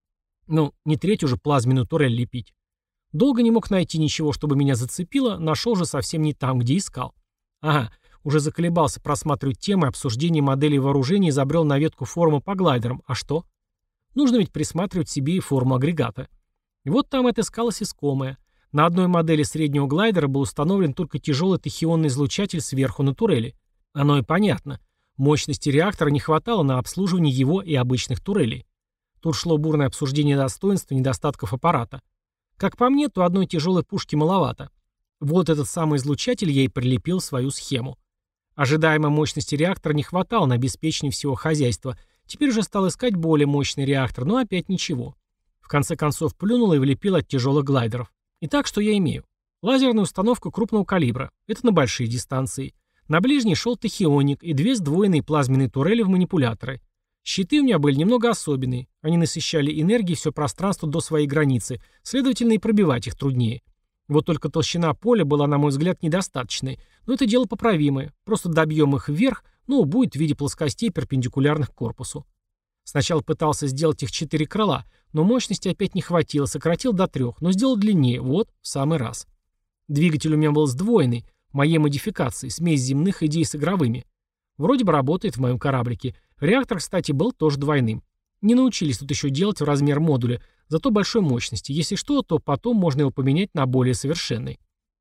Ну, не третью же плазменную турель лепить. Долго не мог найти ничего, чтобы меня зацепило, нашел же совсем не там, где искал. Ага, уже заколебался просматривать темы обсуждения моделей вооружений и забрел на ветку форума по глайдерам. А что? Нужно ведь присматривать себе и форму агрегата. И вот там отыскалось искомое. На одной модели среднего глайдера был установлен только тяжелый тахионный излучатель сверху на турели. Оно и понятно. Мощности реактора не хватало на обслуживание его и обычных турелей. Тут шло бурное обсуждение достоинств и недостатков аппарата. Как по мне, то одной тяжелой пушки маловато. Вот этот самый излучатель я и прилепил в свою схему. Ожидаемой мощности реактора не хватало на обеспечение всего хозяйства. Теперь уже стал искать более мощный реактор, но опять ничего. В конце концов плюнул и влепил от тяжелых глайдеров. Итак, что я имею? Лазерная установка крупного калибра. Это на большие дистанции. На ближней шел тахионик и две сдвоенные плазменные турели в манипуляторы. Щиты у меня были немного особенные. Они насыщали энергией все пространство до своей границы, следовательно, и пробивать их труднее. Вот только толщина поля была, на мой взгляд, недостаточной. Но это дело поправимое. Просто добьем их вверх, ну, будет в виде плоскостей, перпендикулярных к корпусу. Сначала пытался сделать их четыре крыла, но мощности опять не хватило, сократил до трех, но сделал длиннее, вот, в самый раз. Двигатель у меня был сдвоенный, моей модификации, смесь земных идей с игровыми. Вроде бы работает в моем кораблике. Реактор, кстати, был тоже двойным. Не научились тут еще делать в размер модуля, зато большой мощности. Если что, то потом можно его поменять на более совершенный.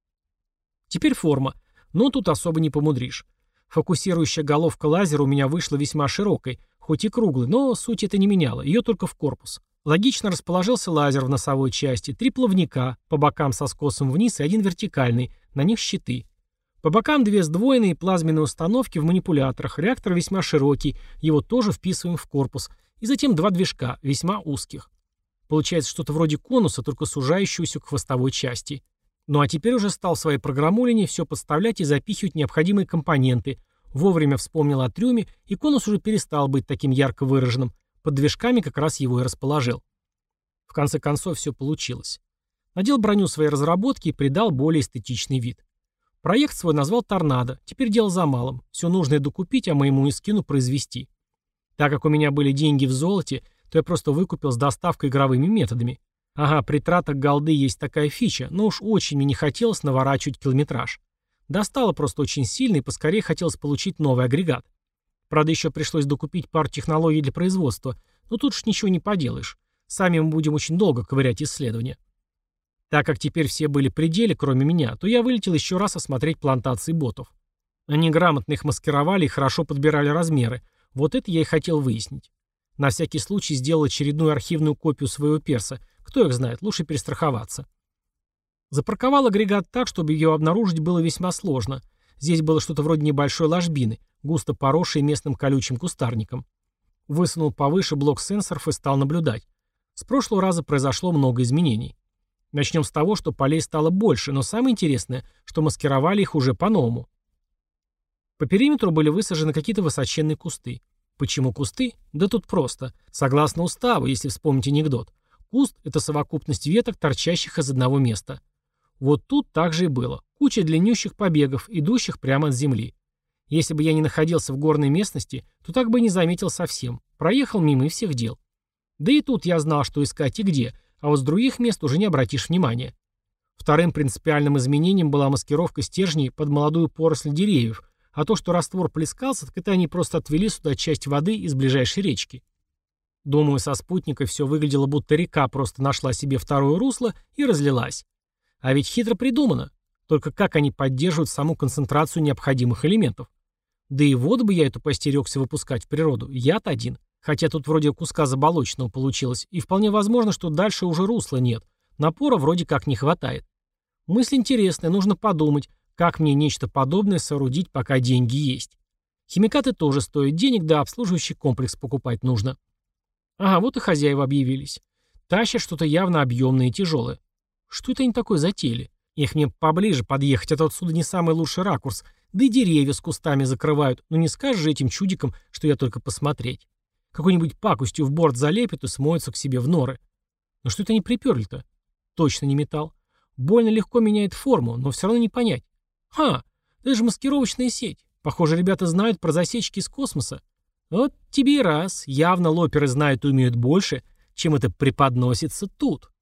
Теперь форма. Но тут особо не помудришь. Фокусирующая головка лазера у меня вышла весьма широкой, хоть и круглой, но суть это не меняло, ее только в корпус. Логично расположился лазер в носовой части, три плавника, по бокам со скосом вниз и один вертикальный, на них щиты. По бокам две сдвоенные плазменные установки в манипуляторах, реактор весьма широкий, его тоже вписываем в корпус, и затем два движка, весьма узких. Получается что-то вроде конуса, только сужающегося к хвостовой части. Ну а теперь уже стал в своей программулине все подставлять и запихивать необходимые компоненты. Вовремя вспомнил о трюме, и конус уже перестал быть таким ярко выраженным. Под движками как раз его и расположил. В конце концов все получилось. Надел броню своей разработки и придал более эстетичный вид. Проект свой назвал «Торнадо». Теперь дело за малым. Все нужное докупить, а моему Искину произвести. Так как у меня были деньги в золоте, то я просто выкупил с доставкой игровыми методами. Ага, при тратах голды есть такая фича, но уж очень мне не хотелось наворачивать километраж. Достало просто очень сильно и поскорее хотелось получить новый агрегат. Правда, еще пришлось докупить пару технологий для производства, но тут уж ничего не поделаешь. Сами мы будем очень долго ковырять исследования. Так как теперь все были при деле, кроме меня, то я вылетел еще раз осмотреть плантации ботов. Они грамотно их маскировали и хорошо подбирали размеры. Вот это я и хотел выяснить. На всякий случай сделал очередную архивную копию своего перса. Кто их знает, лучше перестраховаться. Запарковал агрегат так, чтобы ее обнаружить было весьма сложно. Здесь было что-то вроде небольшой ложбины, густо поросшей местным колючим кустарником. Высунул повыше блок сенсоров и стал наблюдать. С прошлого раза произошло много изменений. Начнем с того, что полей стало больше, но самое интересное, что маскировали их уже по-новому. По периметру были высажены какие-то высоченные кусты. Почему кусты? Да тут просто. Согласно уставу, если вспомнить анекдот, куст – это совокупность веток, торчащих из одного места. Вот тут так же и было. Куча длиннющих побегов, идущих прямо от земли. Если бы я не находился в горной местности, то так бы и не заметил совсем. Проехал мимо и всех дел. Да и тут я знал, что искать и где, а вот с других мест уже не обратишь внимания. Вторым принципиальным изменением была маскировка стержней под молодую поросль деревьев, а то, что раствор плескался, так это они просто отвели сюда часть воды из ближайшей речки. Думаю, со спутника все выглядело, будто река просто нашла себе второе русло и разлилась. А ведь хитро придумано. Только как они поддерживают саму концентрацию необходимых элементов? Да и воду бы я эту постерегся выпускать в природу. Я-то один. Хотя тут вроде куска заболоченного получилось, и вполне возможно, что дальше уже русла нет. Напора вроде как не хватает. Мысль интересная, нужно подумать, как мне нечто подобное соорудить, пока деньги есть. Химикаты тоже стоят денег, да обслуживающий комплекс покупать нужно. Ага, вот и хозяева объявились. Тащат что-то явно объемное и тяжелое. Что это они такое затеяли? Их мне поближе подъехать, а то отсюда не самый лучший ракурс. Да и деревья с кустами закрывают. Ну не скажешь же этим чудикам, что я только посмотреть. Какой-нибудь пакостью в борт залепят и смоются к себе в норы. Но что это они приперли-то? Точно не металл. Больно легко меняет форму, но все равно не понять. Ха, это же маскировочная сеть. Похоже, ребята знают про засечки из космоса. Вот тебе и раз. Явно лоперы знают и умеют больше, чем это преподносится тут.